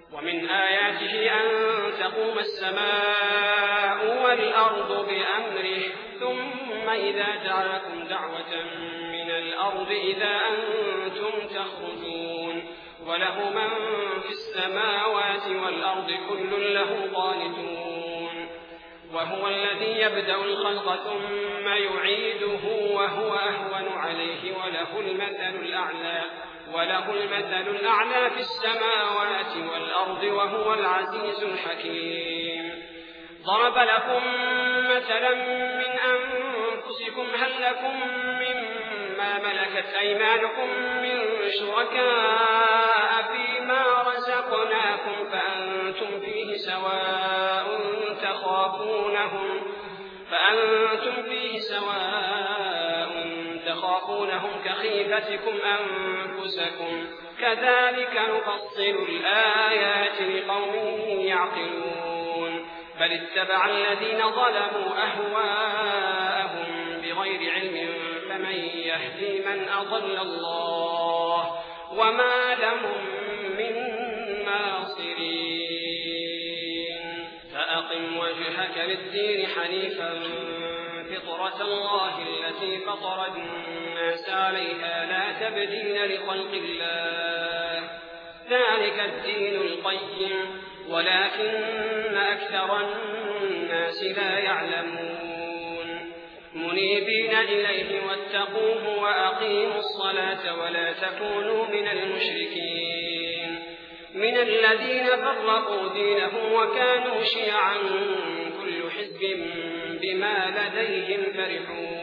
ومن آياته أن تقوم السماء والأرض بأمره ثم إذا جعلكم دعوة من الأرض إذا أنتم تخرجون وله من في السماوات والأرض كل له قانتون وهو الذي يبدأ الخلق ثم يعيده وهو أهون عليه وله المثل الأعلى في السماوات والأرض وهو العزيز الحكيم. ضرب لكم مثلا من أنفسكم هل لكم مما ملكت أيمانكم من شركاء فيما رزقناكم فأنتم فيه سواء تخافونهم كخيفتكم أنفسكم كذلك نفصل الآيات لقوم يعقلون بل اتبع الذين ظلموا أهواءهم بغير علم فمن يهدي من أضل الله وما لهم من ناصرين. فأقم وجهك للدين حنيفا فطرة الله التي فطر الناس عليها لا تبديل لخلق الله ذلك الدين القيم ولكن أكثر الناس لا يعلمون. منيبين إليه واتقوه وأقيموا الصلاة ولا تكونوا من المشركين من الذين فرقوا دينهم وكانوا شيعا كل حزب بما لديهم فرحون.